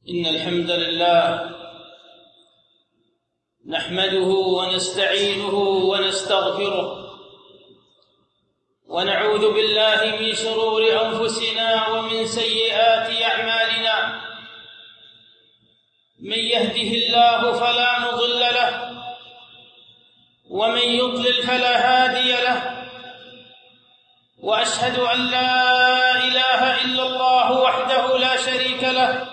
إن الحمد لله نحمده ونستعينه ونستغفره ونعوذ بالله من شرور أنفسنا ومن سيئات أعمالنا. من يهده الله فلا مضل له ومن يضلل فلا هادي له، وأشهد أن لا إله إلا الله وحده لا شريك له،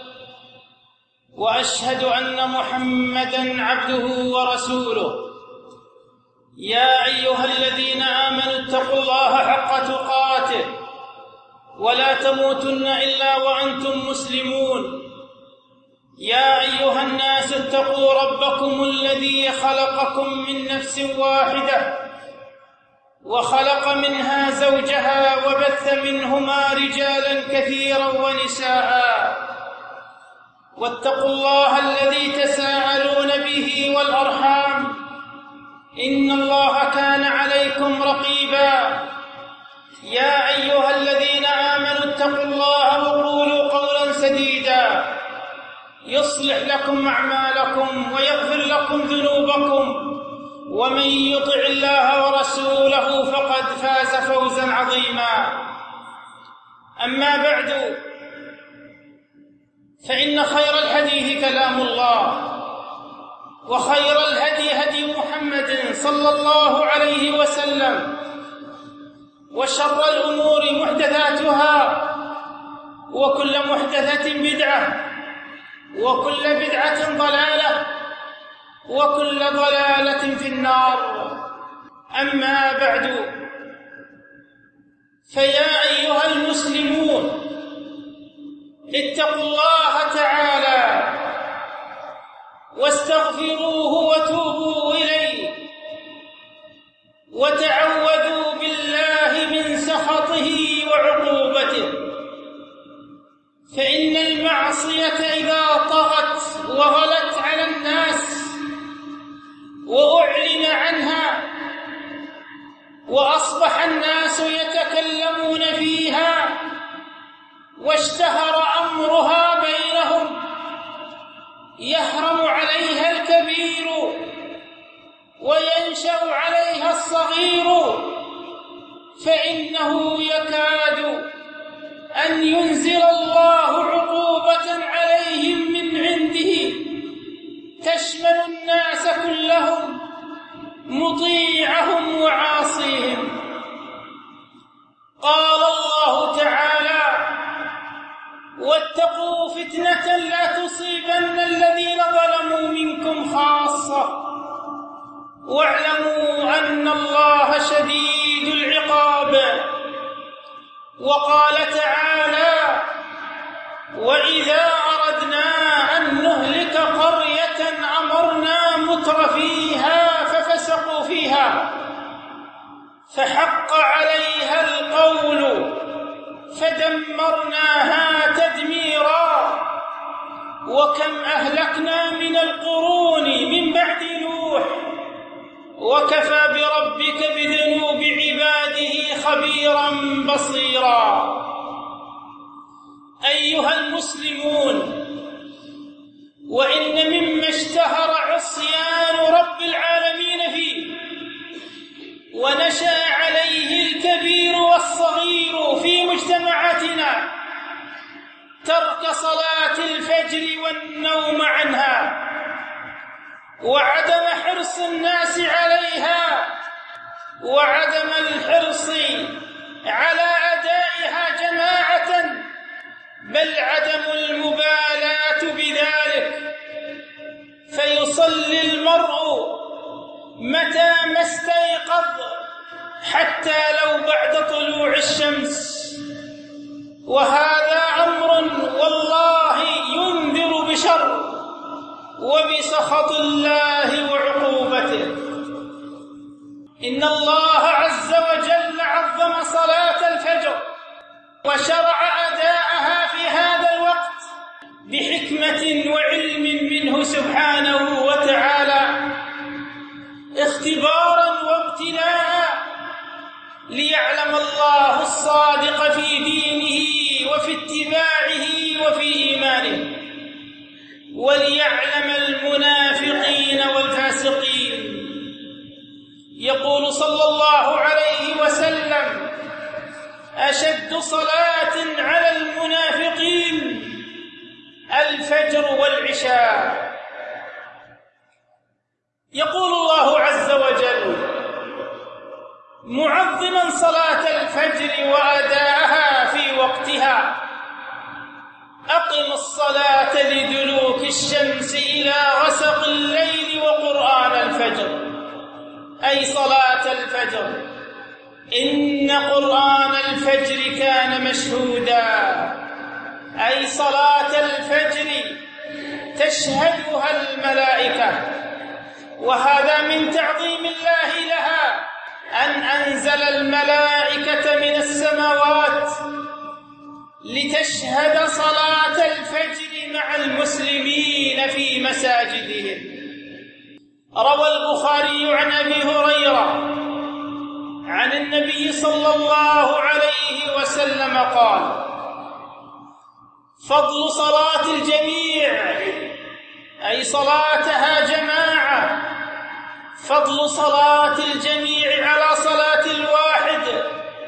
وأشهد أن محمدًا عبده ورسوله. يا أيها الذين آمنوا اتقوا الله حق تقاته ولا تموتن إلا وأنتم مسلمون. يا أيها الناس اتقوا ربكم الذي خلقكم من نفس واحدة وخلق منها زوجها وبث منهما رجالا كثيرا ونساء، واتقوا الله الذي تساءلون به والأرحام إن الله كان عليكم رقيبا. يا أيها الذين آمنوا اتقوا الله وقولوا قولا سديدا يصلح لكم أعمالكم ويغفر لكم ذنوبكم، ومن يطع الله ورسوله فقد فاز فوزا عظيما. أما بعد، فإن خير الحديث كلام الله، وخير الهدي هدي محمد صلى الله عليه وسلم، وشر الأمور محدثاتها، وكل محدثة بدعة، وكل بدعة ضلالة، وكل ضلالة في النار. أما بعد، فيا أيها المسلمون، اتقوا الله تعالى واستغفروه وتوبوا إليه، وتعوذوا بالله من سخطه وعقوبته. فإن المعصية إذا طغت وغلت على الناس وأعلن عنها وأصبح الناس يتكلمون فيها واشتهر أمرها بينهم، يحرم عليها الكبير وينشأ عليها الصغير، فإنه يكاد أن ينزل الله عقوبة عليهم من عنده تشمل الناس كلهم، مطيعهم وعاصيهم. قال الله تعالى: واتقوا فتنة لا تصيبن الذين ظلموا منكم خاصة واعلموا أن الله شديد العقاب. وقال تعالى: وإذا أردنا أن نهلك قرية أمرنا مترفيها ففسقوا فيها فحق عليها القول فدمرناها تدميرا. وكم أهلكنا من القرون من بعد نوح وكفى بربك بذنوب عباده خبيرا بصيرا. أيها المسلمون، وإن مما اشتهر عصيان رب العالمين فيه ونشأ عليه الكبير والصغير في مجتمعاتنا ترك صلاة الفجر والنوم عنها، وعدم حرص الناس عليها، وعدم الحرص على أدائها جماعة، بل عدم المبالاة بذلك، فيصلي المرء متى ما استيقظ حتى لو بعد طلوع الشمس، وهذا أمر والله ينذر بشر وبسخط الله وعقوبته. إن الله عز وجل عظم صلاة الفجر وشرع أداءها في هذا الوقت بحكمة وعلم منه سبحانه وتعالى، اختبارا وابتلاء، ليعلم الله الصادق في دينه وفي اتباعه وفي إيمانه. وليعلم المنافقين والفاسقين. يقول صلى الله عليه وسلم: أشد صلاة على المنافقين الفجر والعشاء. يقول الله عز وجل معظما صلاة الفجر وأداءها في وقتها: أقم الصلاة لدلوك الشمس إلى غسق الليل وقرآن الفجر، أي صلاة الفجر، إن قرآن الفجر كان مشهودا، أي صلاة الفجر تشهدها الملائكة. وهذا من تعظيم الله لها أن أنزل الملائكة من السماوات لتشهد صلاة الفجر مع المسلمين في مساجدهم. روى البخاري عن أبي هريرة عن النبي صلى الله عليه وسلم قال: فضل صلاة الجميع، أي صلاتها جماعة، فضل صلاة الجميع على صلاة الواحد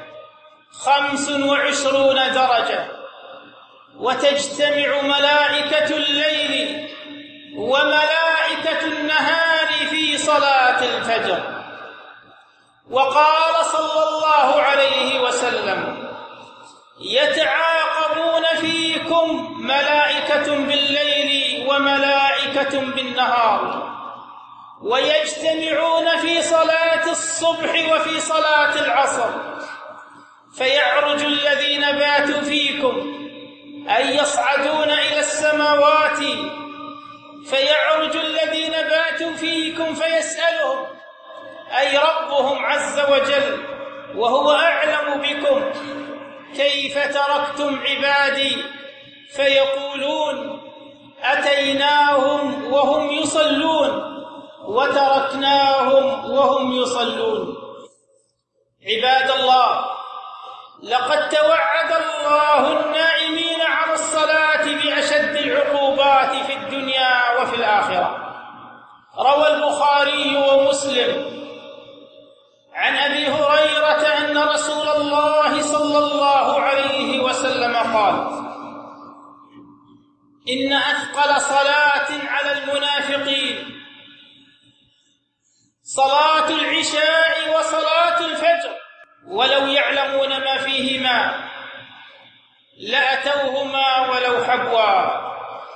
25 درجة، وتجتمع ملائكة الليل وملائكة النهار في صلاة الفجر. وقال صلى الله عليه وسلم: يتعاقبون فيكم ملائكة بالليل وملائكة بالنهار، ويجتمعون في صلاة الصبح وفي صلاة العصر، فيعرج الذين باتوا فيكم أي يصعدون إلى السماوات، فيعرج الذين باتوا فيكم فيسألهم أي ربهم عز وجل وهو أعلم بكم: كيف تركتم عبادي؟ فيقولون: أتيناهم وهم يصلون وتركناهم وهم يصلون. عباد الله، لقد توعد الله النائمين على الصلاة بأشد العقوبات في الدنيا وفي الآخرة. روى البخاري ومسلم عن أبي هريرة أن رسول الله صلى الله عليه وسلم قال: إن أثقل صلاة على المنافقين صلاة العشاء وصلاة الفجر، ولو يعلمون ما فيهما لأتوهما ولو حبوا.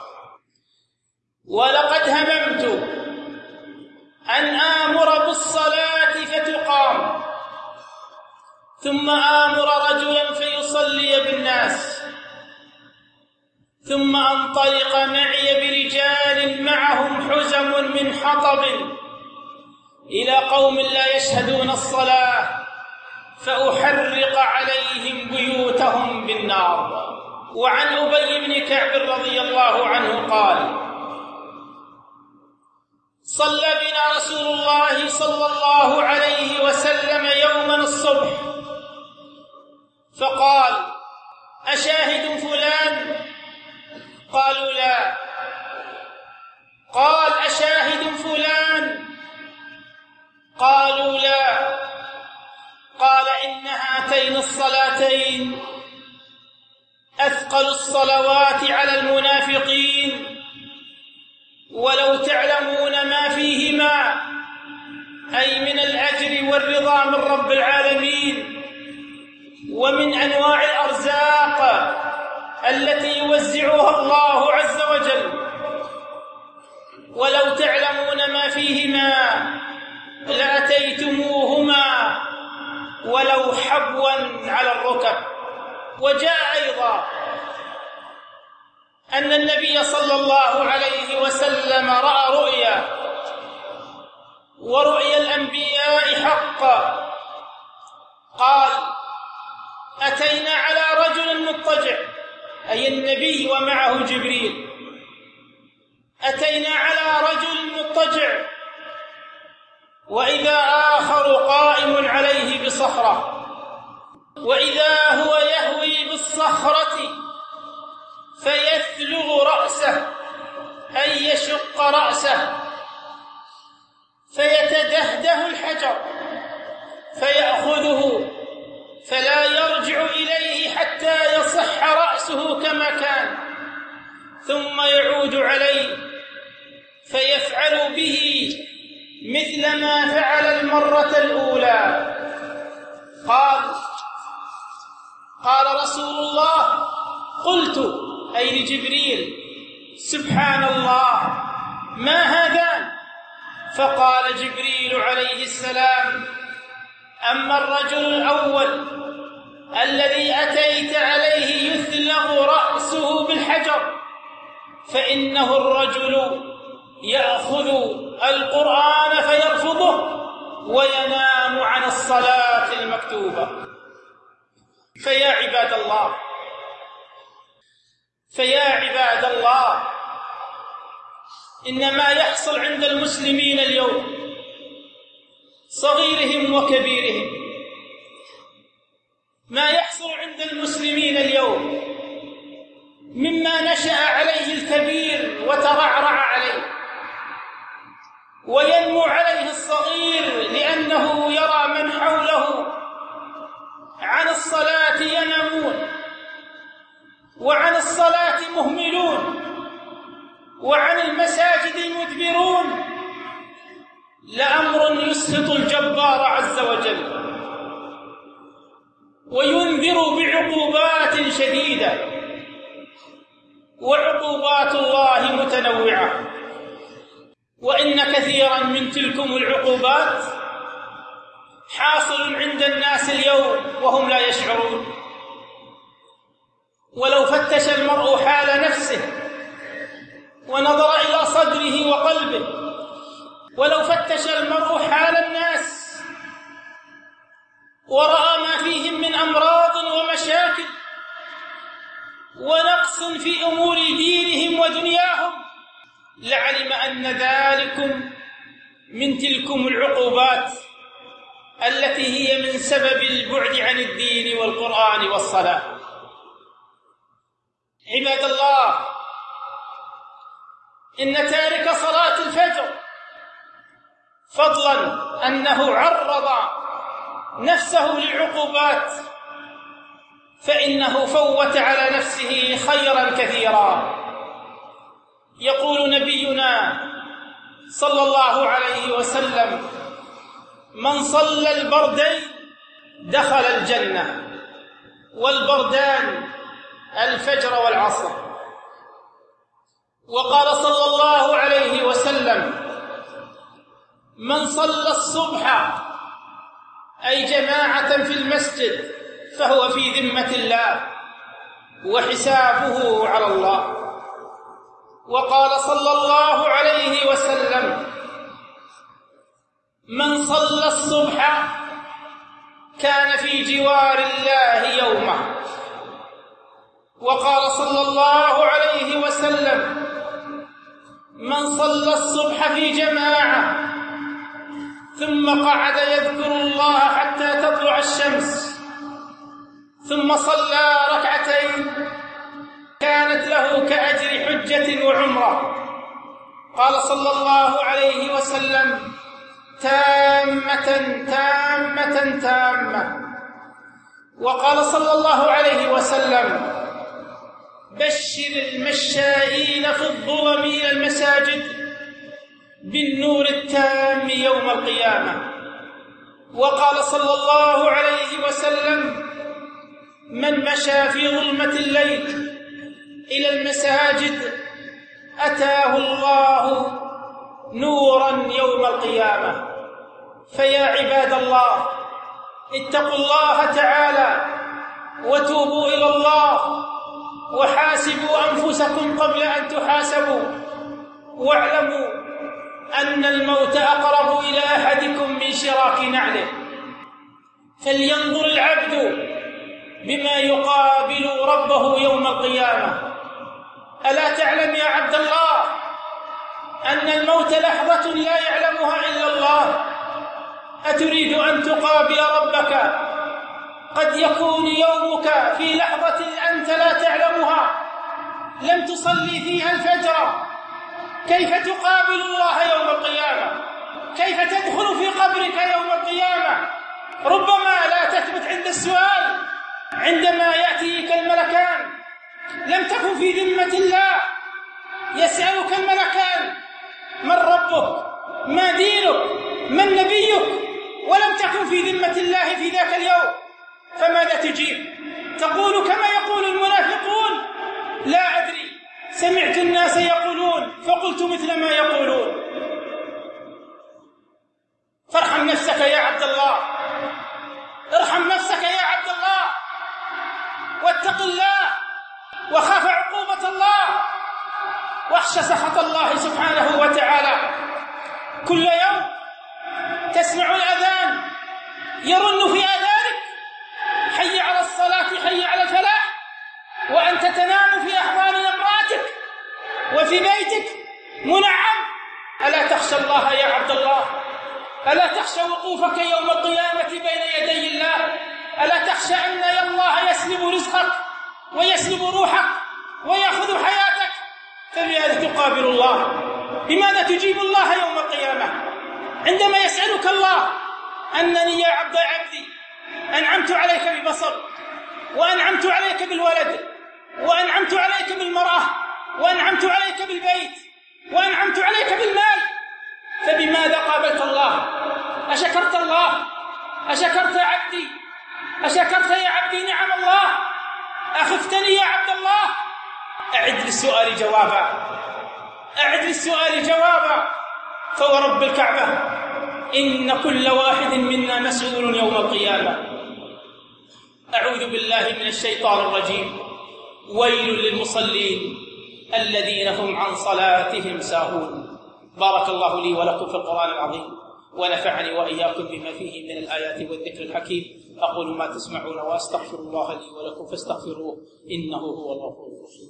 ولقد هممت أن آمر بالصلاة فتقام، ثم آمر رجلا فيصلي بالناس، ثم أنطلق معي برجال معهم حزم من حطب إلى قوم لا يشهدون الصلاة فأحرق عليهم بيوتهم بالنار. وعن أبي بن كعب رضي الله عنه قال: صلى بنا رسول الله صلى الله عليه وسلم يوما الصبح، فقال: أشاهد فلان؟ قالوا: لا. قال: أشاهد فلان؟ قالوا: لا. قال: إن هاتين الصلاتين أثقل الصلوات على المنافقين، ولو تعلمون ما فيهما، أي من الأجر والرضا من رب العالمين ومن أنواع الأرزاق التي يوزعها الله عز وجل، ولو تعلمون ما فيهما لأتيتموهما ولو حبوا على الركب. وجاء أيضا أن النبي صلى الله عليه وسلم رأى رؤيا، ورؤيا الأنبياء حقا. قال: أتينا على رجل مضطجع، أي النبي ومعه جبريل، أتينا على رجل مضطجع، وإذا آخر قائم عليه بصخرة، وإذا هو يهوي بالصخرة فيثلغ رأسه، أي فيشق رأسه فيتدهده الحجر فيأخذه فلا يرجع إليه حتى يصح رأسه كما كان، ثم يعود عليه فيفعل به مثل ما فعل المرة الأولى. قال رسول الله: قلت أي لجبريل: سبحان الله، ما هذان؟ فقال جبريل عليه السلام: أما الرجل الأول الذي أتيت عليه يثلغ رأسه بالحجر فإنه الرجل يأخذ القرآن فيرفضه وينام عن الصلاة المكتوبة. فيا عباد الله، إن ما يحصل عند المسلمين اليوم صغيرهم وكبيرهم، ما يحصل عند المسلمين اليوم مما نشأ عليه الكبير وترعرع عليه وينمو عليه الصغير، لأنه يرى من حوله عن الصلاة ينامون وعن الصلاة مهملون وعن المساجد مدبرون، لأمر يسخط الجبار عز وجل وينذر بعقوبات شديدة، وعقوبات الله متنوعة، وإن كثيرا من تلكم العقوبات حاصل عند الناس اليوم وهم لا يشعرون. ولو فتش المرء حال نفسه ونظر إلى صدره وقلبه، ولو فتش المرء حال الناس ورأى ما فيهم من أمراض ومشاكل ونقص في أمور دينهم ودنياهم، لعلم أن ذلكم من تلكم العقوبات التي هي من سبب البعد عن الدين والقرآن والصلاة. عباد الله، إن تارك صلاة الفجر فضلا أنه عرض نفسه للعقوبات فإنه فوت على نفسه خيرا كثيرا. يقول نبينا صلى الله عليه وسلم: من صلى البردين دخل الجنة، والبردان الفجر والعصر. وقال صلى الله عليه وسلم: من صلى الصبح أي جماعة في المسجد فهو في ذمة الله وحسابه على الله. وقال صلى الله عليه وسلم: من صلى الصبح كان في جوار الله يومه. وقال صلى الله عليه وسلم: من صلى الصبح في جماعة ثم قعد يذكر الله حتى تطلع الشمس ثم صلى ركعتين كانت له كأجر حجة وعمرة. قال صلى الله عليه وسلم: تامة تامة تامة. وقال صلى الله عليه وسلم: بشر المشائين في الظلم إلى المساجد بالنور التام يوم القيامة. وقال صلى الله عليه وسلم: من مشى في ظلمة الليل إلى المساجد أتاه الله نورا يوم القيامة. فيا عباد الله، اتقوا الله تعالى وتوبوا إلى الله وحاسبوا أنفسكم قبل أن تحاسبوا، واعلموا أن الموت أقرب إلى أحدكم من شراك نعله. فلينظر العبد بما يقابل ربه يوم القيامة. ألا تعلم يا عبد الله أن الموت لحظة لا يعلمها إلا الله؟ أتريد أن تقابل ربك قد يكون يومك في لحظة أنت لا تعلمها، لم تصلي فيها الفجر، كيف تقابل الله يوم القيامة؟ كيف تدخل في قبرك يوم القيامة؟ ربما لا تثبت عند السؤال عندما يأتيك الملكان، لم تكن في ذمة الله، يسألك الملكان: من ربك؟ ما دينك؟ من نبيك؟ ولم تكن في ذمة الله في ذاك اليوم، فماذا تجيب؟ تقول كما يقول المنافقون: لا أدري، سمعت الناس يقولون فقلت مثل ما يقولون. فارحم نفسك يا عبد الله، ارحم نفسك يا عبد الله، واتق الله، وخاف عقوبة الله، واخشى سخط الله سبحانه وتعالى. كل يوم تسمع الأذان يرن في آذانك: حي على الصلاة، حي على الفلاح، وأنت تنام في أحضان امرأتك وفي بيتك منعم. ألا تخشى الله يا عبد الله؟ ألا تخشى وقوفك يوم القيامة بين يدي الله؟ ألا تخشى أن الله يسلب رزقك ويسلب روحك ويأخذ حياتك؟ فبماذا تقابل الله؟ بماذا تجيب الله يوم القيامة عندما يسألك الله: أنني يا عبدي أنعمت عليك ببصر، وأنعمت عليك بالولد، وأنعمت عليك بالمرأة، وأنعمت عليك بالبيت، وأنعمت عليك بالمال، فبماذا قابلت الله؟ أشكرت الله؟ أشكرت عبدي؟ أشكرت يا عبدي نعم الله؟ أخفتني يا عبد الله؟ أعد للسؤال جوابا، أعد للسؤال جوابا، فورب الكعبة إن كل واحد منا مسؤول يوم القيامة. أعوذ بالله من الشيطان الرجيم. ويل للمصلين الذين هم عن صلاتهم ساهون. بارك الله لي ولكم في القرآن العظيم، ونفعني وإياكم بما فيه من الآيات والذكر الحكيم. أقول ما تسمعون وأستغفر الله لي ولكم فاستغفروه إنه هو الغفور الرحيم.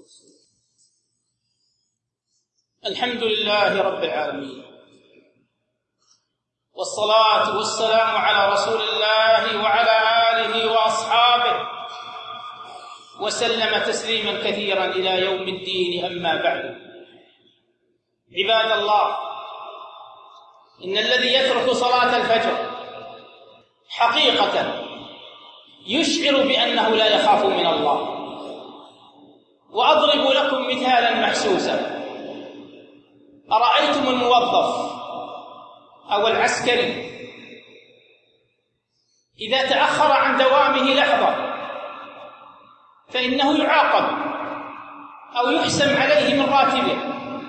الحمد لله رب العالمين، والصلاة والسلام على رسول الله وعلى آله وأصحابه وسلم تسليما كثيرا إلى يوم الدين. أما بعد، عباد الله، إن الذي يترك صلاة الفجر حقيقة يشعر بأنه لا يخاف من الله. وأضرب لكم مثالا محسوسا: أرأيتم الموظف أو العسكري إذا تأخر عن دوامه لحظة فإنه يعاقب أو يحسم عليه من راتبه،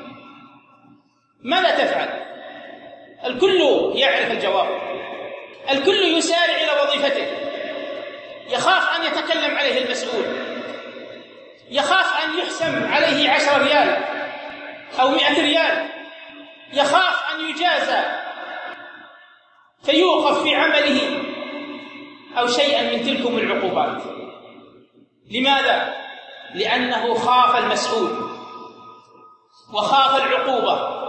ماذا تفعل؟ الكل يعرف الجواب، الكل يسارع إلى وظيفته، يخاف أن يتكلم عليه المسؤول، يخاف أن يحسم عليه 10 ريال أو 100 ريال، يخاف أن يجازى فيوقف في عمله أو شيئا من تلكم العقوبات. لماذا؟ لأنه خاف المسؤول، وخاف العقوبة،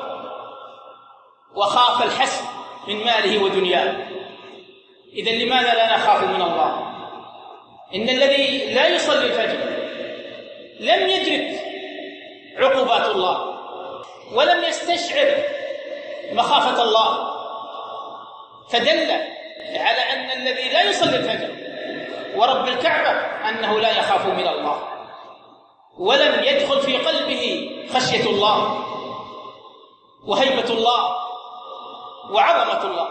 وخاف الحسب من ماله ودنياه. إذن لماذا لا نخاف من الله؟ إن الذي لا يصلي الفجر لم يدرك عقوبات الله، ولم يستشعر مخافة الله، فدل على أن الذي لا يصلي الفجر ورب الكعبة أنه لا يخاف من الله، ولم يدخل في قلبه خشية الله وهيبة الله وعظمة الله.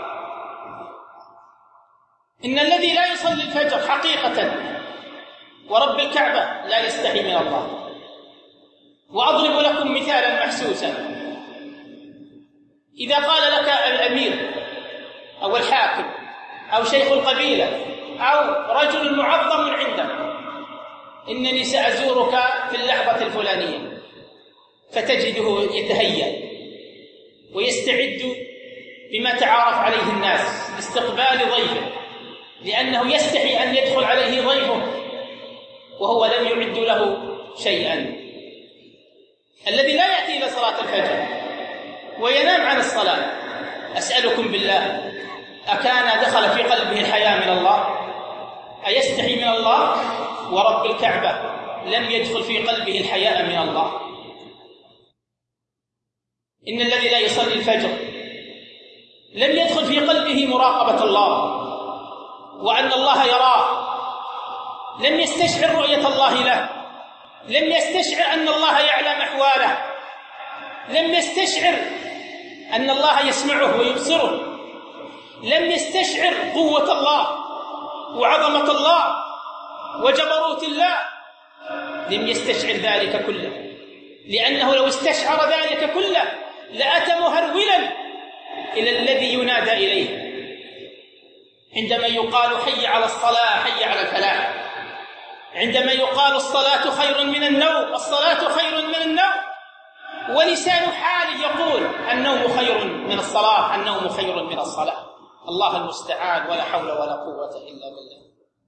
إن الذي لا يصلي الفجر حقيقة ورب الكعبة لا يستحي من الله. وأضرب لكم مثالا محسوسا: إذا قال لك الأمير أو الحاكم أو شيخ القبيلة أو رجل معظم عندك: إنني سأزورك في اللحظة الفلانية، فتجده يتهيأ ويستعد بما تعارف عليه الناس لاستقبال ضيفه، لأنه يستحي أن يدخل عليه ضيفه وهو لم يعد له شيئا. الذي لا يأتي إلى صلاة الفجر وينام عن الصلاة، أسألكم بالله، أكان دخل في قلبه الحياء من الله؟ أيستحي من الله؟ ورب الكعبة لم يدخل في قلبه الحياء من الله. إن الذي لا يصلي الفجر لم يدخل في قلبه مراقبة الله وأن الله يراه، لم يستشعر رؤية الله له، لم يستشعر أن الله يعلم أحواله، لم يستشعر أن الله يسمعه ويبصره، لم يستشعر قوة الله وعظمة الله وجبروت الله، لم يستشعر ذلك كله، لأنه لو استشعر ذلك كله لأتى مهرولا إلى الذي ينادى إليه عندما يقال حي على الصلاة حي على الفلاح، عندما يقال الصلاة خير من النوم، الصلاة خير من النوم، ولسان حال يقول النوم خير من الصلاة، النوم خير من الصلاة. الله المستعان، ولا حول ولا قوة إلا بالله.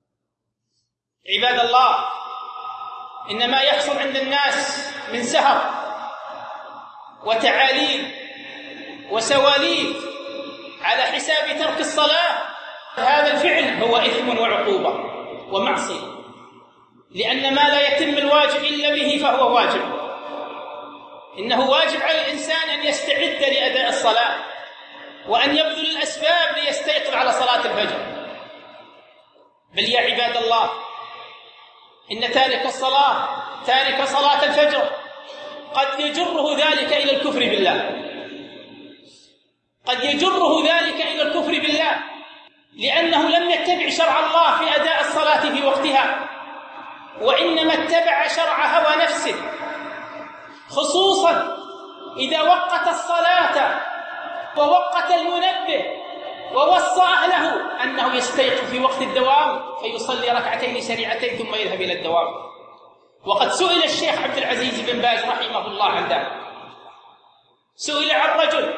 عباد الله، إن ما يحصل عند الناس من سهر وتعاليل وسواليف على حساب ترك الصلاة، هذا الفعل هو إثم وعقوبة ومعصية، لأن ما لا يتم الواجب إلا به فهو واجب. إنه واجب على الإنسان أن يستعد لأداء الصلاة وأن يبذل الأسباب ليستيقظ على صلاة الفجر. بل يا عباد الله، إن تارك الصلاة، تارك صلاة الفجر، قد يجره ذلك إلى الكفر بالله، قد يجره ذلك إلى الكفر بالله، لأنه لم يتبع شرع الله في أداء الصلاة في وقتها، وإنما اتبع شرع هوى نفسه، خصوصا إذا وقت الصلاة ووقت المنبه ووصى أهله أنه يستيقظ في وقت الدوام فيصلي ركعتين سريعتين ثم يذهب إلى الدوام. وقد سئل الشيخ عبد العزيز بن باز رحمه الله عن ذلك، سئل عن رجل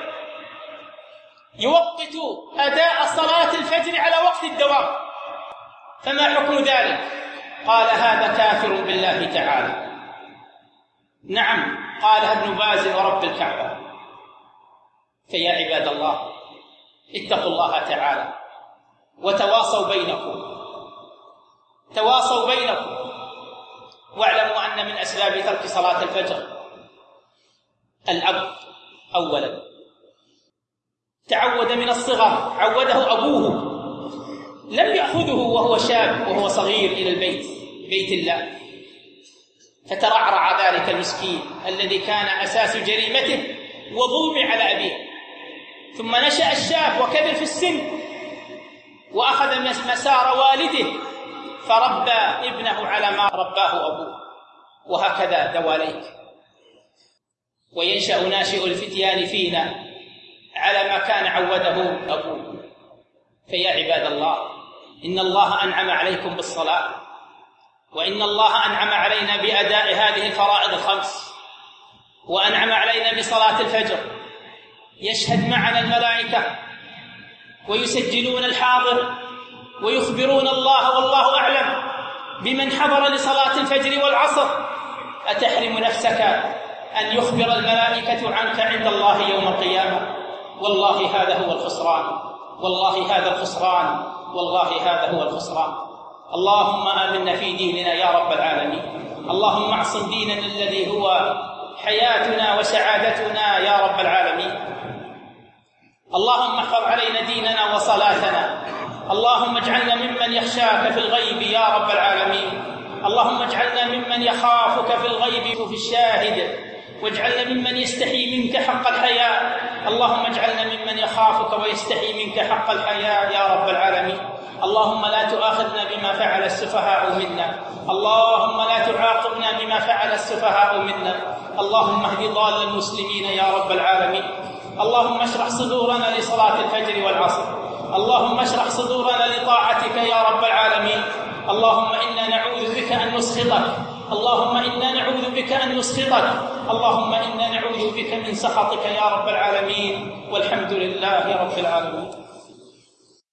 يوقت أداء صلاة الفجر على وقت الدوام فما حكم ذلك؟ قال هذا كافر بالله تعالى. نعم، قالها ابن باز ورب الكعبة. فيا عباد الله، اتقوا الله تعالى وتواصوا بينكم، تواصوا بينكم، واعلموا أن من أسباب ترك صلاة الفجر الأب أولا، تعود من الصغر، عوده أبوه، لم يأخذه وهو شاب وهو صغير إلى البيت، بيت الله، فترعرع ذلك المسكين الذي كان أساس جريمته وظلم على أبيه، ثم نشأ الشاب وكبر في السن وأخذ مسار والده فربى ابنه على ما رباه أبوه، وهكذا دواليك. وينشأ ناشئ الفتيان فينا على ما كان عوده أبوه. فيا عباد الله، إن الله أنعم عليكم بالصلاة، وإن الله أنعم علينا بأداء هذه الفرائض الخمس، وأنعم علينا بصلاة الفجر. يشهد معنا الملائكة ويسجلون الحاضر ويخبرون الله والله أعلم بمن حضر لصلاة الفجر والعصر. أتحرم نفسك أن يخبر الملائكة عنك عند الله يوم القيامة؟ والله هذا هو الخسران، والله هذا الخسران، والله هذا هو الخسران. اللهم آمنا في ديننا يا رب العالمين، اللهم اعصم ديننا الذي هو حياتنا وسعادتنا يا رب العالمين. اللهم احفظ علينا ديننا وصلاتنا، اللهم اجعلنا ممن يخشاك في الغيب يا رب العالمين، اللهم اجعلنا ممن يخافك في الغيب وفي الشاهد، واجعلنا ممن يستحي منك حق الحياء، اللهم اجعلنا ممن يخافك ويستحي منك حق الحياء يا رب العالمين. اللهم لا تؤاخذنا بما فعل السفهاء منا، اللهم لا تعاقبنا بما فعل السفهاء منا، اللهم اهد ضال المسلمين يا رب العالمين. اللهم اشرح صدورنا لصلاة الفجر والعصر، اللهم اشرح صدورنا لطاعتك يا رب العالمين. اللهم إنا نعوذ بك أن نسخطك، اللهم إنا نعوذ بك أن نسخطك، اللهم إنا نعوذ بك من سخطك يا رب العالمين. والحمد لله رب العالمين.